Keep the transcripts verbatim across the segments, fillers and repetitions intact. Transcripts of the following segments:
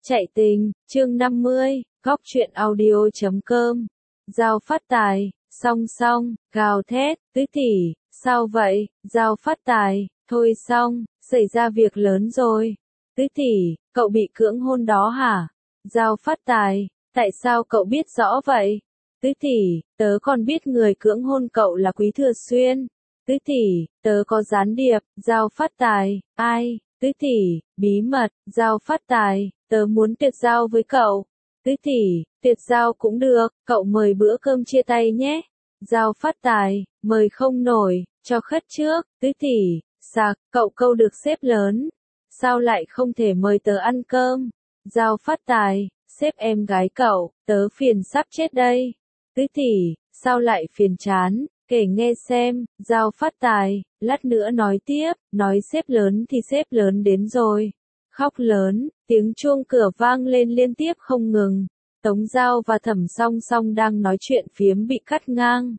Chạy tình, chương năm mươi, góc truyện audio chấm com. Giao phát tài, song song, gào thét, tứ tỷ, sao vậy, Giao phát tài, thôi xong, xảy ra việc lớn rồi. Tứ tỷ, cậu bị cưỡng hôn đó hả? Giao phát tài, tại sao cậu biết rõ vậy? Tứ tỷ, tớ còn biết người cưỡng hôn cậu là Quý Thừa Xuyên. Tứ tỷ, tớ có gián điệp. Giao phát tài, ai? Tứ tỷ, bí mật. Giao phát tài, tớ muốn tuyệt giao với cậu. Tứ tỷ, tuyệt giao cũng được, cậu mời bữa cơm chia tay nhé. Giao phát tài, mời không nổi, cho khất trước. Tứ tỷ, sạc, cậu câu được sếp lớn. Sao lại không thể mời tớ ăn cơm? Giao phát tài, sếp em gái cậu, tớ phiền sắp chết đây. Tứ tỷ, sao lại phiền chán? Kể nghe xem. Giao phát tài, lát nữa nói tiếp, nói sếp lớn thì sếp lớn đến rồi. Khóc lớn, tiếng chuông cửa vang lên liên tiếp không ngừng. Tống Giao và Thẩm Song Song đang nói chuyện phiếm bị cắt ngang.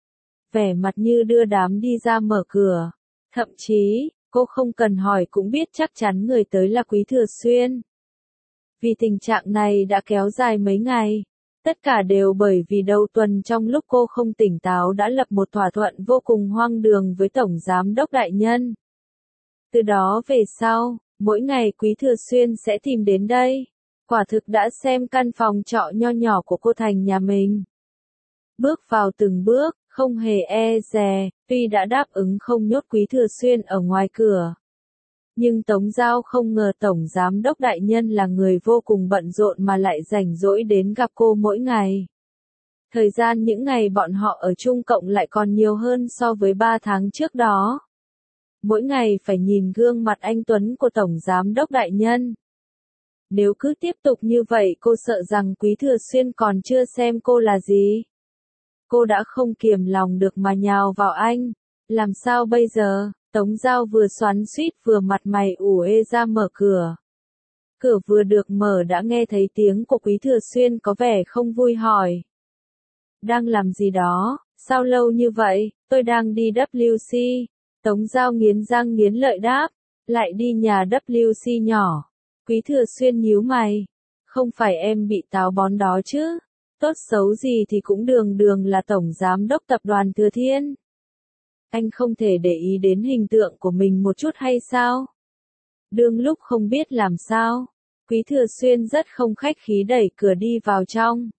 Vẻ mặt như đưa đám đi ra mở cửa. Thậm chí, cô không cần hỏi cũng biết chắc chắn người tới là Quý Thừa Xuyên. Vì tình trạng này đã kéo dài mấy ngày. Tất cả đều bởi vì đầu tuần trong lúc cô không tỉnh táo đã lập một thỏa thuận vô cùng hoang đường với Tổng Giám Đốc Đại Nhân. Từ đó về sau, mỗi ngày Quý Thừa Xuyên sẽ tìm đến đây. Quả thực đã xem căn phòng trọ nho nhỏ của cô thành nhà mình. Bước vào từng bước, không hề e dè, tuy đã đáp ứng không nhốt Quý Thừa Xuyên ở ngoài cửa. Nhưng Tống Giao không ngờ Tổng Giám Đốc Đại Nhân là người vô cùng bận rộn mà lại rảnh rỗi đến gặp cô mỗi ngày. Thời gian những ngày bọn họ ở chung cộng lại còn nhiều hơn so với ba tháng trước đó. Mỗi ngày phải nhìn gương mặt anh Tuấn của Tổng Giám Đốc Đại Nhân. Nếu cứ tiếp tục như vậy cô sợ rằng Quý Thừa Xuyên còn chưa xem cô là gì. Cô đã không kiềm lòng được mà nhào vào anh. Làm sao bây giờ? Tống Giao vừa xoắn xuýt vừa mặt mày ủ ê ra mở cửa. Cửa vừa được mở đã nghe thấy tiếng của Quý Thừa Xuyên có vẻ không vui hỏi. Đang làm gì đó, sao lâu như vậy, tôi đang đi W C. Tống Giao nghiến răng nghiến lợi đáp, lại đi nhà W C nhỏ. Quý Thừa Xuyên nhíu mày, không phải em bị táo bón đó chứ, tốt xấu gì thì cũng đường đường là Tổng Giám Đốc Tập đoàn Thừa Thiên. Anh không thể để ý đến hình tượng của mình một chút hay sao? Đương lúc không biết làm sao, Quý Thừa Xuyên rất không khách khí đẩy cửa đi vào trong.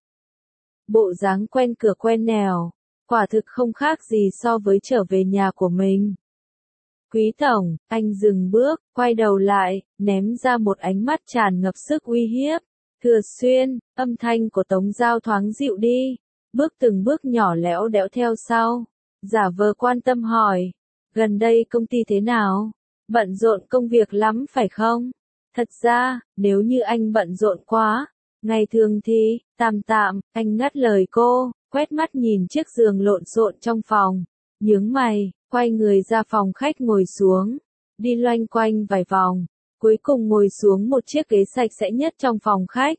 Bộ dáng quen cửa quen nẻo, quả thực không khác gì so với trở về nhà của mình. Quý Tổng, anh dừng bước, quay đầu lại, ném ra một ánh mắt tràn ngập sức uy hiếp. Thừa Xuyên, âm thanh của Tống Giao thoáng dịu đi, bước từng bước nhỏ lẽo đẽo theo sau. Giả vờ quan tâm hỏi, gần đây công ty thế nào? Bận rộn công việc lắm phải không? Thật ra, nếu như anh bận rộn quá, ngày thường thì, tạm tạm, anh ngắt lời cô, quét mắt nhìn chiếc giường lộn xộn trong phòng, nhướng mày, quay người ra phòng khách ngồi xuống, đi loanh quanh vài vòng, cuối cùng ngồi xuống một chiếc ghế sạch sẽ nhất trong phòng khách.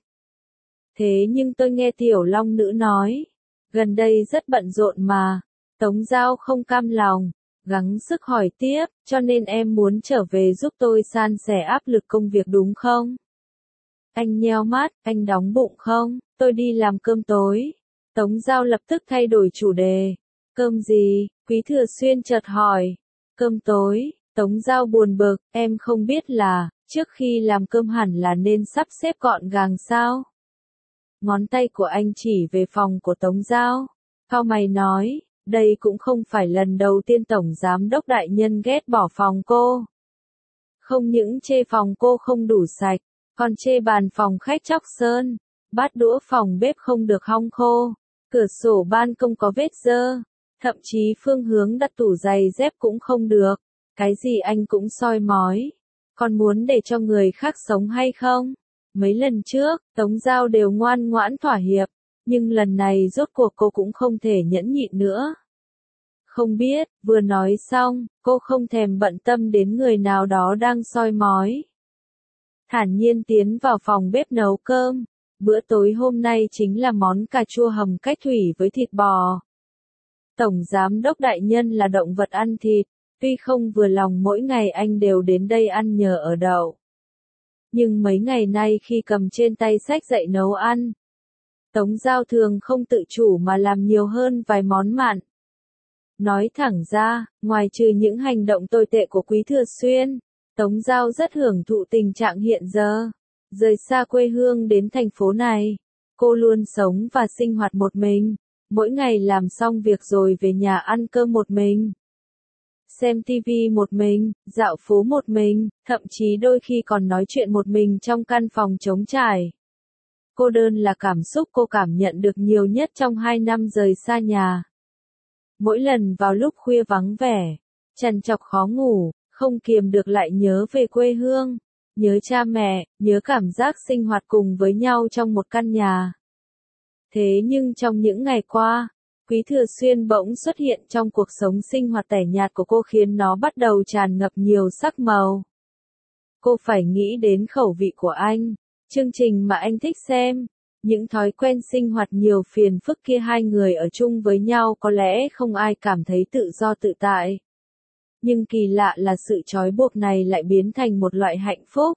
Thế nhưng tôi nghe Tiểu Long Nữ nói, gần đây rất bận rộn mà. Tống Giao không cam lòng, gắng sức hỏi tiếp, cho nên em muốn trở về giúp tôi san sẻ áp lực công việc đúng không? Anh nheo mắt, anh đóng bụng không? Tôi đi làm cơm tối. Tống Giao lập tức thay đổi chủ đề. Cơm gì? Quý Thừa Xuyên chợt hỏi. Cơm tối. Tống Giao buồn bực, em không biết là, trước khi làm cơm hẳn là nên sắp xếp gọn gàng sao? Ngón tay của anh chỉ về phòng của Tống Giao. Cau mày nói. Đây cũng không phải lần đầu tiên Tổng Giám Đốc Đại Nhân ghét bỏ phòng cô. Không những chê phòng cô không đủ sạch, còn chê bàn phòng khách chóc sơn, bát đũa phòng bếp không được hong khô, cửa sổ ban công có vết dơ, thậm chí phương hướng đặt tủ giày dép cũng không được. Cái gì anh cũng soi mói, còn muốn để cho người khác sống hay không? Mấy lần trước, Tống Giao đều ngoan ngoãn thỏa hiệp. Nhưng lần này rốt cuộc cô cũng không thể nhẫn nhịn nữa. Không biết, vừa nói xong, cô không thèm bận tâm đến người nào đó đang soi mói. Thản nhiên tiến vào phòng bếp nấu cơm. Bữa tối hôm nay chính là món cà chua hầm cách thủy với thịt bò. Tổng Giám Đốc Đại Nhân là động vật ăn thịt, tuy không vừa lòng mỗi ngày anh đều đến đây ăn nhờ ở đậu. Nhưng mấy ngày nay khi cầm trên tay sách dạy nấu ăn, Tống Giao thường không tự chủ mà làm nhiều hơn vài món mặn. Nói thẳng ra, ngoài trừ những hành động tồi tệ của Quý Thừa Xuyên, Tống Giao rất hưởng thụ tình trạng hiện giờ. Rời xa quê hương đến thành phố này, cô luôn sống và sinh hoạt một mình, mỗi ngày làm xong việc rồi về nhà ăn cơm một mình, xem tivi một mình, dạo phố một mình, thậm chí đôi khi còn nói chuyện một mình trong căn phòng trống trải. Cô đơn là cảm xúc cô cảm nhận được nhiều nhất trong hai năm rời xa nhà. Mỗi lần vào lúc khuya vắng vẻ, trằn trọc khó ngủ, không kiềm được lại nhớ về quê hương, nhớ cha mẹ, nhớ cảm giác sinh hoạt cùng với nhau trong một căn nhà. Thế nhưng trong những ngày qua, Quý Thừa Xuyên bỗng xuất hiện trong cuộc sống sinh hoạt tẻ nhạt của cô khiến nó bắt đầu tràn ngập nhiều sắc màu. Cô phải nghĩ đến khẩu vị của anh, chương trình mà anh thích xem, những thói quen sinh hoạt nhiều phiền phức kia. Hai người ở chung với nhau có lẽ không ai cảm thấy tự do tự tại. Nhưng kỳ lạ là sự trói buộc này lại biến thành một loại hạnh phúc.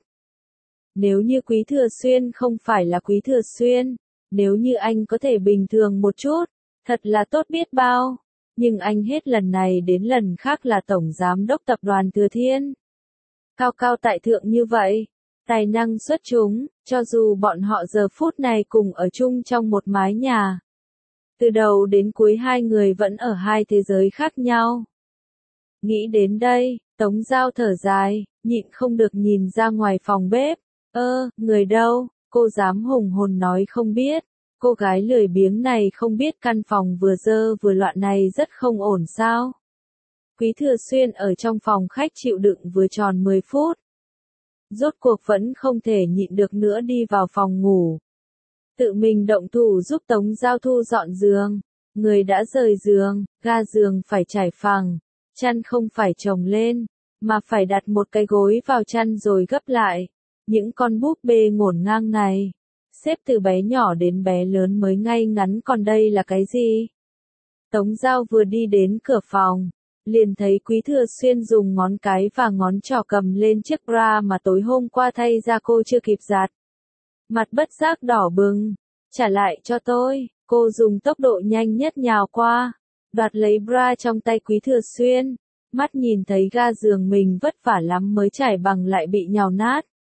Nếu như Quý Thừa Xuyên không phải là Quý Thừa Xuyên, nếu như anh có thể bình thường một chút, thật là tốt biết bao. Nhưng anh hết lần này đến lần khác là tổng giám đốc tập đoàn Thừa Thiên. Cao cao tại thượng như vậy, tài năng xuất chúng, cho dù bọn họ giờ phút này cùng ở chung trong một mái nhà. Từ đầu đến cuối hai người vẫn ở hai thế giới khác nhau. Nghĩ đến đây, Tống Giao thở dài, nhịn không được nhìn ra ngoài phòng bếp. Ơ, người đâu, cô dám hùng hồn nói không biết. Cô gái lười biếng này không biết căn phòng vừa dơ vừa loạn này rất không ổn sao. Quý Thừa Xuyên ở trong phòng khách chịu đựng vừa tròn mười phút. Rốt cuộc vẫn không thể nhịn được nữa đi vào phòng ngủ. Tự mình động thủ giúp Tống Giao thu dọn giường. Người đã rời giường, ga giường phải trải phẳng, chăn không phải chồng lên, mà phải đặt một cái gối vào chăn rồi gấp lại. Những con búp bê ngổn ngang này, xếp từ bé nhỏ đến bé lớn mới ngay ngắn, còn đây là cái gì? Tống Giao vừa đi đến cửa phòng, liền thấy Quý Thừa Xuyên dùng ngón cái và ngón trỏ cầm lên chiếc bra mà tối hôm qua thay ra cô chưa kịp giặt. Mặt bất giác đỏ bừng, trả lại cho tôi, cô dùng tốc độ nhanh nhất nhào qua, đoạt lấy bra trong tay Quý Thừa Xuyên, mắt nhìn thấy ga giường mình vất vả lắm mới trải bằng lại bị nhào nát.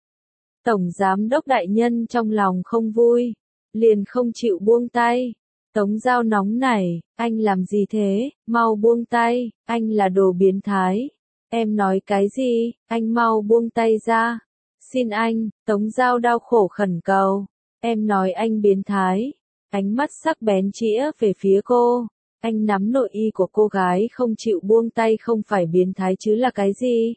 Tổng giám đốc đại nhân trong lòng không vui, liền không chịu buông tay. Tống Giao nóng nảy, anh làm gì thế, mau buông tay, anh là đồ biến thái. Em nói cái gì, anh mau buông tay ra. Xin anh, Tống Giao đau khổ khẩn cầu. Em nói anh biến thái. Ánh mắt sắc bén chĩa về phía cô. Anh nắm nội y của cô gái không chịu buông tay, không phải biến thái chứ là cái gì?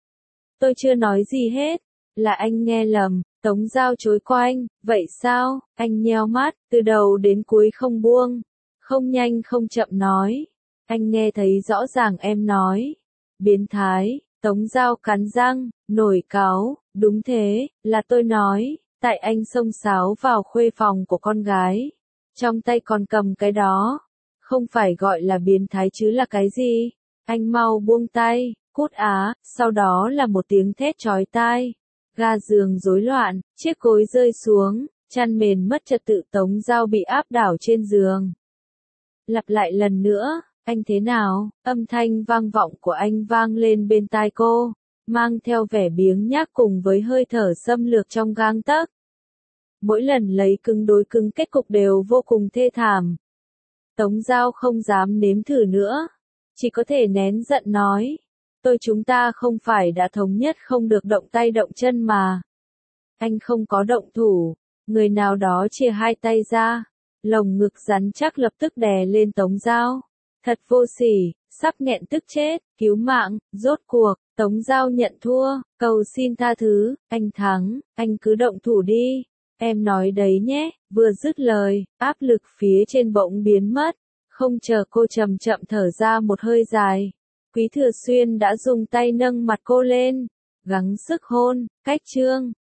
Tôi chưa nói gì hết. Là anh nghe lầm. Tống Giao chối quanh, vậy sao? Anh nheo mắt, từ đầu đến cuối không buông, không nhanh không chậm nói. Anh nghe thấy rõ ràng em nói. Biến thái, Tống Giao cắn răng, nổi cáu, đúng thế, là tôi nói, tại anh xông xáo vào khuê phòng của con gái. Trong tay còn cầm cái đó, không phải gọi là biến thái chứ là cái gì? Anh mau buông tay, cút á, sau đó là một tiếng thét chói tai. Ga giường rối loạn, chiếc gối rơi xuống, chăn mền mất trật tự, Tống Giao bị áp đảo trên giường. Lặp lại lần nữa, anh thế nào? Âm thanh vang vọng của anh vang lên bên tai cô, mang theo vẻ biếng nhác cùng với hơi thở xâm lược trong gang tấc. Mỗi lần lấy cứng đối cứng kết cục đều vô cùng thê thảm. Tống Giao không dám nếm thử nữa, chỉ có thể nén giận nói. Tôi chúng ta không phải đã thống nhất không được động tay động chân mà. Anh không có động thủ, người nào đó chia hai tay ra, lồng ngực rắn chắc lập tức đè lên Tống Giao. Thật vô sỉ, sắp nghẹn tức chết, cứu mạng, rốt cuộc, Tống Giao nhận thua, cầu xin tha thứ, anh thắng, anh cứ động thủ đi, em nói đấy nhé, vừa dứt lời, áp lực phía trên bỗng biến mất, không chờ cô chậm chậm thở ra một hơi dài. Quý Thừa Xuyên đã dùng tay nâng mặt cô lên, gắng sức hôn, cách chương.